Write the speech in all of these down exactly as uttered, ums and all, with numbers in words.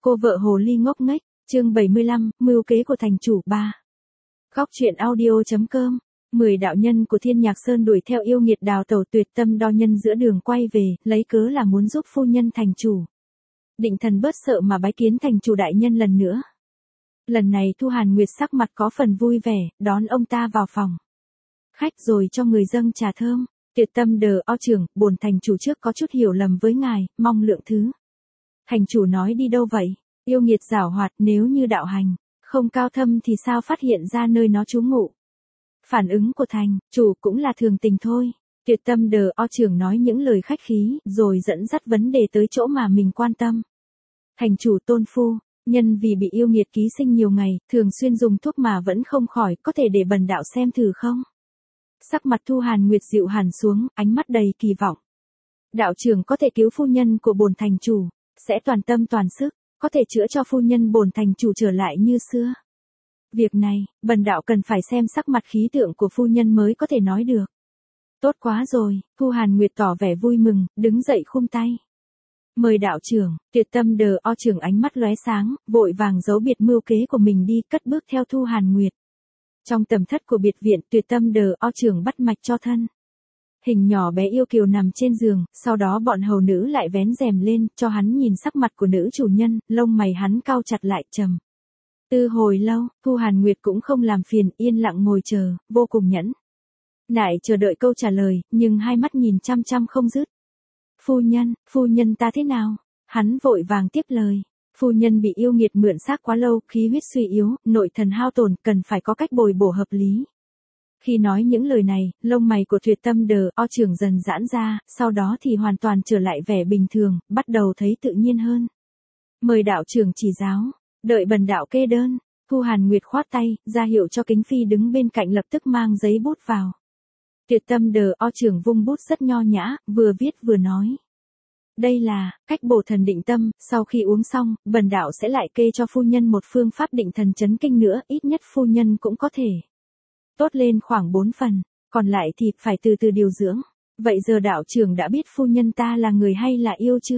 Cô vợ hồ ly ngốc nghếch, chương bảy mươi lăm, mưu kế của thành chủ ba. Góc truyện audio.com. Mười đạo nhân của Thiên Nhạc Sơn đuổi theo yêu nghiệt đào tẩu tuyệt tâm đo nhân giữa đường quay về, lấy cớ là muốn giúp phu nhân thành chủ. Định Thần bớt sợ mà bái kiến thành chủ đại nhân lần nữa. Lần này Thu Hàn Nguyệt sắc mặt có phần vui vẻ, đón ông ta vào phòng. Khách rồi cho người dâng trà thơm. Tuyệt tâm đờ o trưởng, bổn thành chủ trước có chút hiểu lầm với ngài, mong lượng thứ. Thành chủ nói đi đâu vậy? Yêu nghiệt giảo hoạt, nếu như đạo hành không cao thâm thì sao phát hiện ra nơi nó trú ngụ? Phản ứng của thành chủ cũng là thường tình thôi. Tuyệt tâm đờ o trưởng nói những lời khách khí, rồi dẫn dắt vấn đề tới chỗ mà mình quan tâm. Thành chủ tôn phu, nhân vì bị yêu nghiệt ký sinh nhiều ngày, thường xuyên dùng thuốc mà vẫn không khỏi, có thể để bần đạo xem thử không? Sắc mặt Thu Hàn Nguyệt dịu hẳn xuống, ánh mắt đầy kỳ vọng. Đạo trưởng có thể cứu phu nhân của bổn thành chủ, sẽ toàn tâm toàn sức, có thể chữa cho phu nhân bổn thành chủ trở lại như xưa. Việc này, bần đạo cần phải xem sắc mặt khí tượng của phu nhân mới có thể nói được. Tốt quá rồi, Thu Hàn Nguyệt tỏ vẻ vui mừng, đứng dậy khum tay. Mời đạo trưởng. Tuyệt tâm đờ o trưởng ánh mắt lóe sáng, vội vàng giấu biệt mưu kế của mình đi, cất bước theo Thu Hàn Nguyệt. Trong tầm thất của biệt viện, tuyệt tâm đờ o trưởng bắt mạch cho thân. Hình nhỏ bé yêu kiều nằm trên giường, sau đó bọn hầu nữ lại vén rèm lên, cho hắn nhìn sắc mặt của nữ chủ nhân, lông mày hắn cau chặt lại trầm. Từ hồi lâu, Thu Hàn Nguyệt cũng không làm phiền, yên lặng ngồi chờ, vô cùng nhẫn nại chờ đợi câu trả lời, nhưng hai mắt nhìn chăm chăm không dứt. Phu nhân, phu nhân ta thế nào? Hắn vội vàng tiếp lời. Phu nhân bị yêu nghiệt mượn xác quá lâu, khí huyết suy yếu, nội thần hao tổn, cần phải có cách bồi bổ hợp lý. Khi nói những lời này, lông mày của tuyệt tâm đờ o trưởng dần giãn ra, sau đó thì hoàn toàn trở lại vẻ bình thường, bắt đầu thấy tự nhiên hơn. Mời đạo trưởng chỉ giáo, đợi bần đạo kê đơn. Thu Hàn Nguyệt khoát tay, ra hiệu cho Kính Phi đứng bên cạnh lập tức mang giấy bút vào. Tuyệt tâm đờ o trưởng vung bút rất nho nhã, vừa viết vừa nói. Đây là cách bổ thần định tâm, sau khi uống xong, bần đạo sẽ lại kê cho phu nhân một phương pháp định thần chấn kinh nữa, ít nhất phu nhân cũng có thể tốt lên khoảng bốn phần, còn lại thì phải từ từ điều dưỡng. Vậy giờ đạo trưởng đã biết phu nhân ta là người hay là yêu chưa?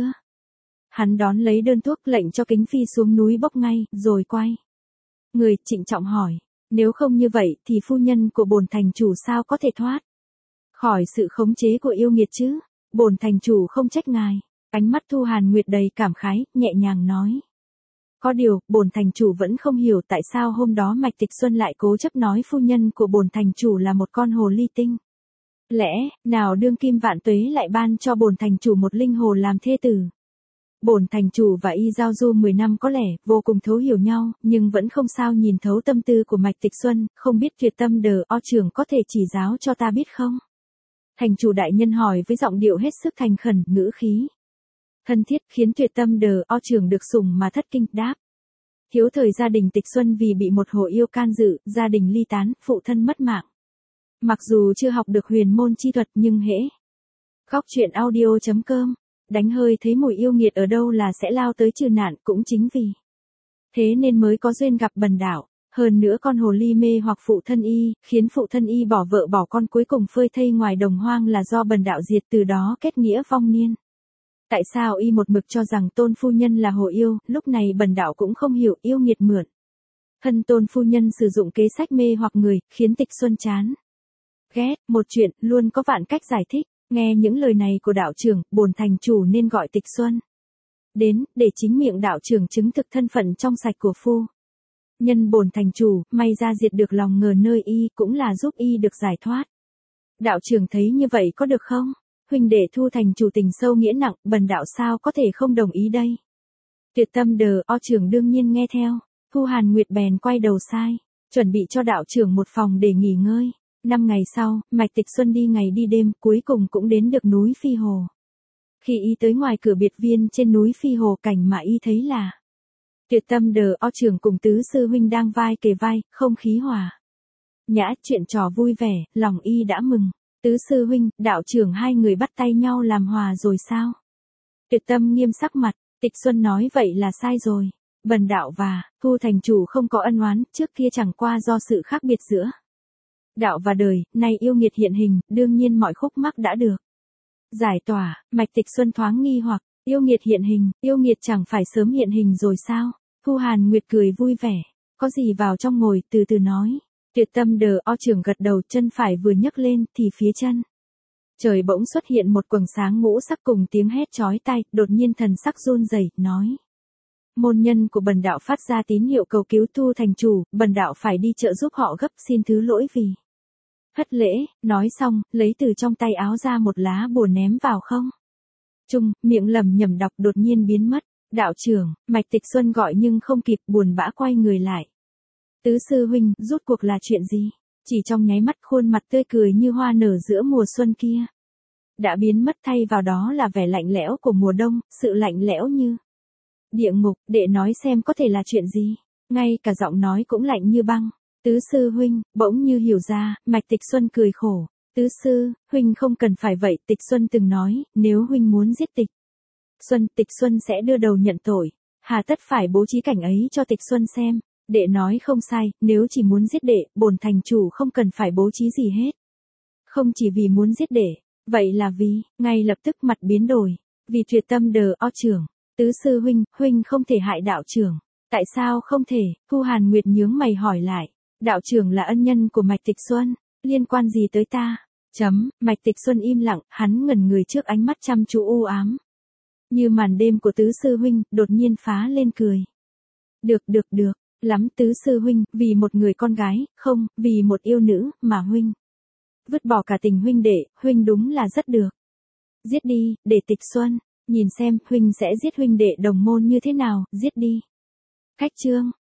Hắn đón lấy đơn thuốc, lệnh cho Kính Phi xuống núi bốc ngay, rồi quay người trịnh trọng hỏi, nếu không như vậy thì phu nhân của bổn thành chủ sao có thể thoát khỏi sự khống chế của yêu nghiệt chứ? Bổn thành chủ không trách ngài. Ánh mắt Thu Hàn Nguyệt đầy cảm khái, nhẹ nhàng nói. Có điều, bổn thành chủ vẫn không hiểu tại sao hôm đó Mạch Tịch Xuân lại cố chấp nói phu nhân của bổn thành chủ là một con hồ ly tinh. Lẽ nào đương kim vạn tuế lại ban cho bổn thành chủ một linh hồ làm thê tử? Bổn thành chủ và y giao du mười năm có lẽ vô cùng thấu hiểu nhau, nhưng vẫn không sao nhìn thấu tâm tư của Mạch Tịch Xuân, không biết tuyệt tâm đờ o trưởng có thể chỉ giáo cho ta biết không? Thành chủ đại nhân hỏi với giọng điệu hết sức thành khẩn, ngữ khí thân thiết, khiến tuyệt tâm đờ o trưởng được sủng mà thất kinh, đáp. Thiếu thời gia đình Tịch Xuân vì bị một hồ yêu can dự, gia đình ly tán, phụ thân mất mạng. Mặc dù chưa học được huyền môn chi thuật nhưng hễ góc truyện audio.com đánh hơi thấy mùi yêu nghiệt ở đâu là sẽ lao tới trừ nạn, cũng chính vì thế nên mới có duyên gặp bần đạo. Hơn nữa con hồ ly mê hoặc phụ thân y, khiến phụ thân y bỏ vợ bỏ con, cuối cùng phơi thây ngoài đồng hoang là do bần đạo diệt, từ đó kết nghĩa vong niên. Tại sao y một mực cho rằng tôn phu nhân là hồ yêu? Lúc này bần đạo cũng không hiểu, yêu nghiệt mượn thân tôn phu nhân sử dụng kế sách mê hoặc người, khiến Tịch Xuân chán ghét. Một chuyện luôn có vạn cách giải thích. Nghe những lời này của đạo trưởng, bổn thành chủ nên gọi Tịch Xuân đến, để chính miệng đạo trưởng chứng thực thân phận trong sạch của phu nhân bổn thành chủ, may ra diệt được lòng ngờ nơi y, cũng là giúp y được giải thoát. Đạo trưởng thấy như vậy có được không? Huynh đệ Thu thành chủ tình sâu nghĩa nặng, bần đạo sao có thể không đồng ý đây? Tuyệt tâm đờ o trưởng đương nhiên nghe theo. Thu Hàn Nguyệt bèn quay đầu sai, chuẩn bị cho đạo trưởng một phòng để nghỉ ngơi. Năm ngày sau, Mạch Tịch Xuân đi ngày đi đêm, cuối cùng cũng đến được núi Phi Hồ. Khi y tới ngoài cửa biệt viên trên núi Phi Hồ, cảnh mà y thấy là tuyệt tâm đờ o trưởng cùng tứ sư huynh đang vai kề vai, không khí hòa nhã, chuyện trò vui vẻ, lòng y đã mừng. Tứ sư huynh, đạo trưởng hai người bắt tay nhau làm hòa rồi sao? Tuyệt tâm nghiêm sắc mặt. Tịch Xuân nói vậy là sai rồi. Bần đạo và Thu thành chủ không có ân oán, trước kia chẳng qua do sự khác biệt giữa đạo và đời, nay yêu nghiệt hiện hình, đương nhiên mọi khúc mắc đã được giải tỏa. Mạch Tịch Xuân thoáng nghi hoặc, Yêu nghiệt hiện hình, yêu nghiệt chẳng phải sớm hiện hình rồi sao? Thu Hàn Nguyệt cười vui vẻ. Có gì vào trong ngồi, từ từ nói. Tuyệt tâm đờ o trưởng gật đầu, chân phải vừa nhấc lên, thì phía chân. Trời bỗng xuất hiện một quầng sáng ngũ sắc cùng tiếng hét chói tai, đột nhiên thần sắc run rẩy, nói. Môn nhân của bần đạo phát ra tín hiệu cầu cứu Thu thành chủ, bần đạo phải đi trợ giúp họ gấp, xin thứ lỗi vì. Hất lễ, nói xong, lấy từ trong tay áo ra một lá bùa ném vào không. Trung, miệng lẩm nhẩm đọc đột nhiên biến mất. Đạo trưởng, Mạch Tịch Xuân gọi nhưng không kịp, buồn bã quay người lại. Tứ sư huynh, rút cuộc là chuyện gì? Chỉ trong nháy mắt khuôn mặt tươi cười như hoa nở giữa mùa xuân kia. Đã biến mất, thay vào đó là vẻ lạnh lẽo của mùa đông, sự lạnh lẽo như địa ngục. Đệ nói xem có thể là chuyện gì? Ngay cả giọng nói cũng lạnh như băng. Tứ sư huynh, bỗng như hiểu ra, Mạch Tịch Xuân cười khổ. Tứ sư, huynh không cần phải vậy, Tịch Xuân từng nói, nếu huynh muốn giết Tịch Xuân, Tịch Xuân sẽ đưa đầu nhận tội. Hà tất phải bố trí cảnh ấy cho Tịch Xuân xem. Đệ nói không sai, nếu chỉ muốn giết đệ, bổn thành chủ không cần phải bố trí gì hết. Không chỉ vì muốn giết đệ, vậy là vì, ngay lập tức mặt biến đổi. Vì tuyệt tâm đờ o trưởng. Tứ sư huynh, huynh không thể hại đạo trưởng. Tại sao không thể? Thu Hàn Nguyệt nhướng mày hỏi lại. Đạo trưởng là ân nhân của Mạch Tịch Xuân, liên quan gì tới ta? Chấm, Mạch Tịch Xuân im lặng, hắn ngẩn người trước ánh mắt chăm chú u ám. Như màn đêm của tứ sư huynh, đột nhiên phá lên cười. Được được được, lắm tứ sư huynh, vì một người con gái, không, vì một yêu nữ, mà huynh. Vứt bỏ cả tình huynh đệ, huynh đúng là rất được. Giết đi, để Tịch Xuân, nhìn xem, huynh sẽ giết huynh đệ đồng môn như thế nào, giết đi. Cách chương.